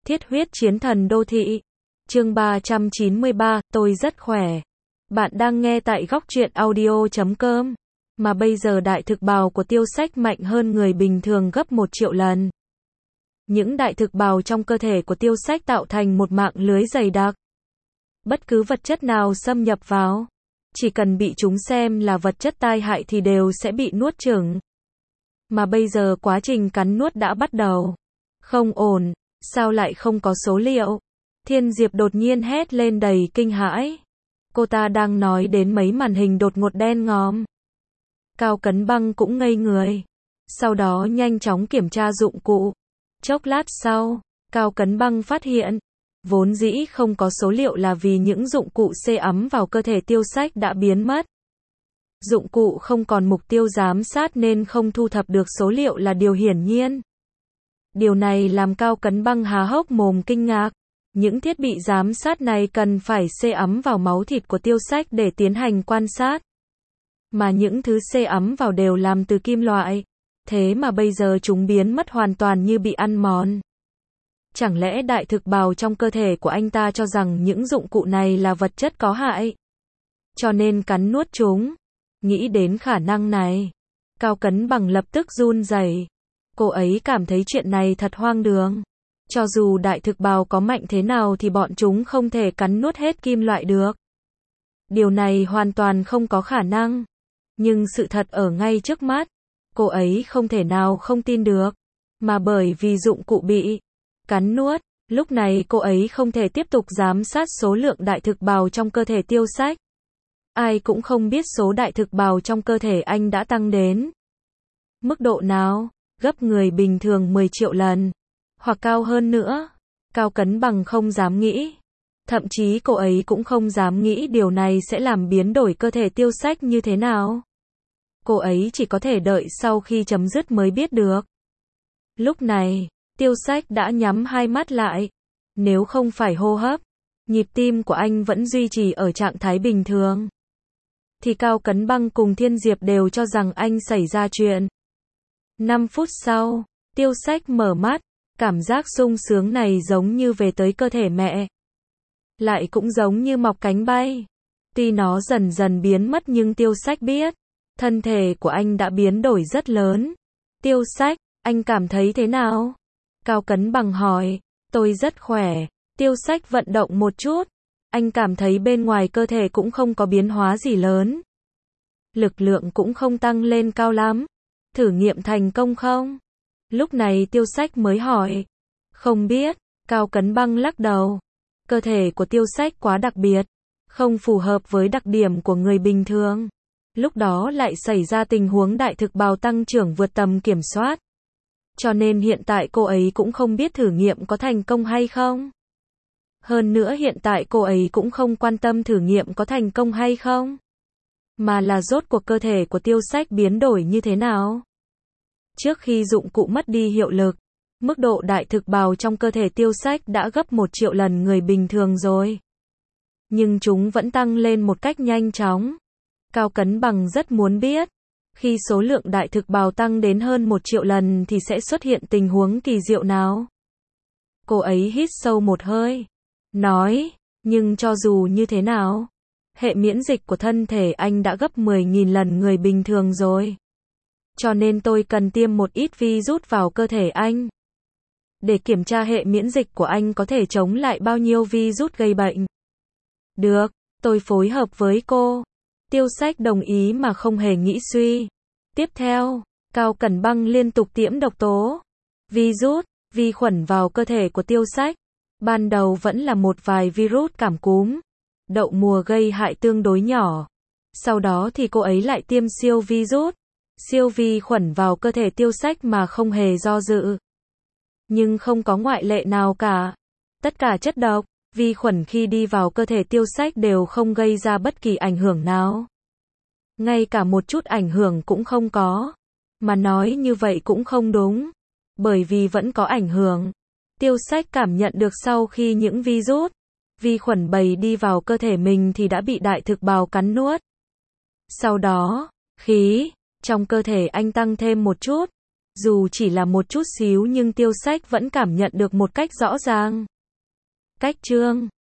Thiết huyết chiến thần đô thị. Chương 393, tôi rất khỏe. Bạn đang nghe tại góc truyện audio.com. Mà bây giờ đại thực bào của Tiêu Sách mạnh hơn người bình thường gấp 1 triệu lần. Những đại thực bào trong cơ thể của Tiêu Sách tạo thành một mạng lưới dày đặc. Bất cứ vật chất nào xâm nhập vào, chỉ cần bị chúng xem là vật chất tai hại thì đều sẽ bị nuốt chửng. Mà bây giờ quá trình cắn nuốt đã bắt đầu. Không ổn, sao lại không có số liệu? Thiên Diệp đột nhiên hét lên đầy kinh hãi. Cô ta đang nói đến mấy màn hình đột ngột đen ngòm. Cao Cấn Băng cũng ngây người. Sau đó nhanh chóng kiểm tra dụng cụ. Chốc lát sau, Cao Cấn Băng phát hiện, vốn dĩ không có số liệu là vì những dụng cụ xê ấm vào cơ thể Tiêu Sách đã biến mất. Dụng cụ không còn mục tiêu giám sát nên không thu thập được số liệu là điều hiển nhiên. Điều này làm Cao Cấn Băng há hốc mồm kinh ngạc. Những thiết bị giám sát này cần phải xê ấm vào máu thịt của Tiêu Sách để tiến hành quan sát. Mà những thứ xê ấm vào đều làm từ kim loại. Thế mà bây giờ chúng biến mất hoàn toàn như bị ăn mòn. Chẳng lẽ đại thực bào trong cơ thể của anh ta cho rằng những dụng cụ này là vật chất có hại, cho nên cắn nuốt chúng? Nghĩ đến khả năng này, Cao Cấn Bằng lập tức run rẩy. Cô ấy cảm thấy chuyện này thật hoang đường. Cho dù đại thực bào có mạnh thế nào thì bọn chúng không thể cắn nuốt hết kim loại được. Điều này hoàn toàn không có khả năng. Nhưng sự thật ở ngay trước mắt, cô ấy không thể nào không tin được. Mà bởi vì dụng cụ bị cắn nuốt, lúc này cô ấy không thể tiếp tục giám sát số lượng đại thực bào trong cơ thể Tiêu Sách. Ai cũng không biết số đại thực bào trong cơ thể anh đã tăng đến mức độ nào, gấp người bình thường 10 triệu lần, hoặc cao hơn nữa. Cao Cấn Bằng không dám nghĩ. Thậm chí cô ấy cũng không dám nghĩ điều này sẽ làm biến đổi cơ thể Tiêu Sách như thế nào. Cô ấy chỉ có thể đợi sau khi chấm dứt mới biết được. Lúc này, Tiêu Sách đã nhắm hai mắt lại. Nếu không phải hô hấp, nhịp tim của anh vẫn duy trì ở trạng thái bình thường, thì Cao Cấn Băng cùng Thiên Diệp đều cho rằng anh xảy ra chuyện. 5 phút sau, Tiêu Sách mở mắt. Cảm giác sung sướng này giống như về tới cơ thể mẹ. Lại cũng giống như mọc cánh bay. Tuy nó dần dần biến mất nhưng Tiêu Sách biết, thân thể của anh đã biến đổi rất lớn. Tiêu Sách, anh cảm thấy thế nào? Cao Cấn Bằng hỏi. Tôi rất khỏe. Tiêu Sách vận động một chút. Anh cảm thấy bên ngoài cơ thể cũng không có biến hóa gì lớn. Lực lượng cũng không tăng lên cao lắm. Thử nghiệm thành công không? Lúc này Tiêu Sách mới hỏi. Không biết. Cao Cấn Băng lắc đầu. Cơ thể của Tiêu Sách quá đặc biệt, không phù hợp với đặc điểm của người bình thường. Lúc đó lại xảy ra tình huống đại thực bào tăng trưởng vượt tầm kiểm soát. Cho nên hiện tại cô ấy cũng không biết thử nghiệm có thành công hay không. Hơn nữa hiện tại cô ấy cũng không quan tâm thử nghiệm có thành công hay không, mà là rốt cuộc cơ thể của Tiêu Sách biến đổi như thế nào. Trước khi dụng cụ mất đi hiệu lực, mức độ đại thực bào trong cơ thể Tiêu Sách đã gấp 1 triệu lần người bình thường rồi. Nhưng chúng vẫn tăng lên một cách nhanh chóng. Cao Cấn Bằng rất muốn biết, khi số lượng đại thực bào tăng đến hơn 1 triệu lần thì sẽ xuất hiện tình huống kỳ diệu nào. Cô ấy hít sâu một hơi, nói, nhưng cho dù như thế nào, hệ miễn dịch của thân thể anh đã gấp 10.000 lần người bình thường rồi. Cho nên tôi cần tiêm một ít virus vào cơ thể anh, để kiểm tra hệ miễn dịch của anh có thể chống lại bao nhiêu virus gây bệnh. Được, tôi phối hợp với cô. Tiêu Sách đồng ý mà không hề nghĩ suy. Tiếp theo, Cao Cấn Băng liên tục tiễm độc tố, virus, vi khuẩn vào cơ thể của Tiêu Sách. Ban đầu vẫn là một vài virus cảm cúm, đậu mùa gây hại tương đối nhỏ. Sau đó thì cô ấy lại tiêm siêu virus, siêu vi khuẩn vào cơ thể Tiêu Sách mà không hề do dự. Nhưng không có ngoại lệ nào cả. Tất cả chất độc, vi khuẩn khi đi vào cơ thể Tiêu Sách đều không gây ra bất kỳ ảnh hưởng nào. Ngay cả một chút ảnh hưởng cũng không có. Mà nói như vậy cũng không đúng, bởi vì vẫn có ảnh hưởng. Tiêu Sách cảm nhận được sau khi những virus, vi khuẩn bầy đi vào cơ thể mình thì đã bị đại thực bào cắn nuốt. Sau đó, khí trong cơ thể anh tăng thêm một chút. Dù chỉ là một chút xíu nhưng Tiêu Sách vẫn cảm nhận được một cách rõ ràng. Cách chương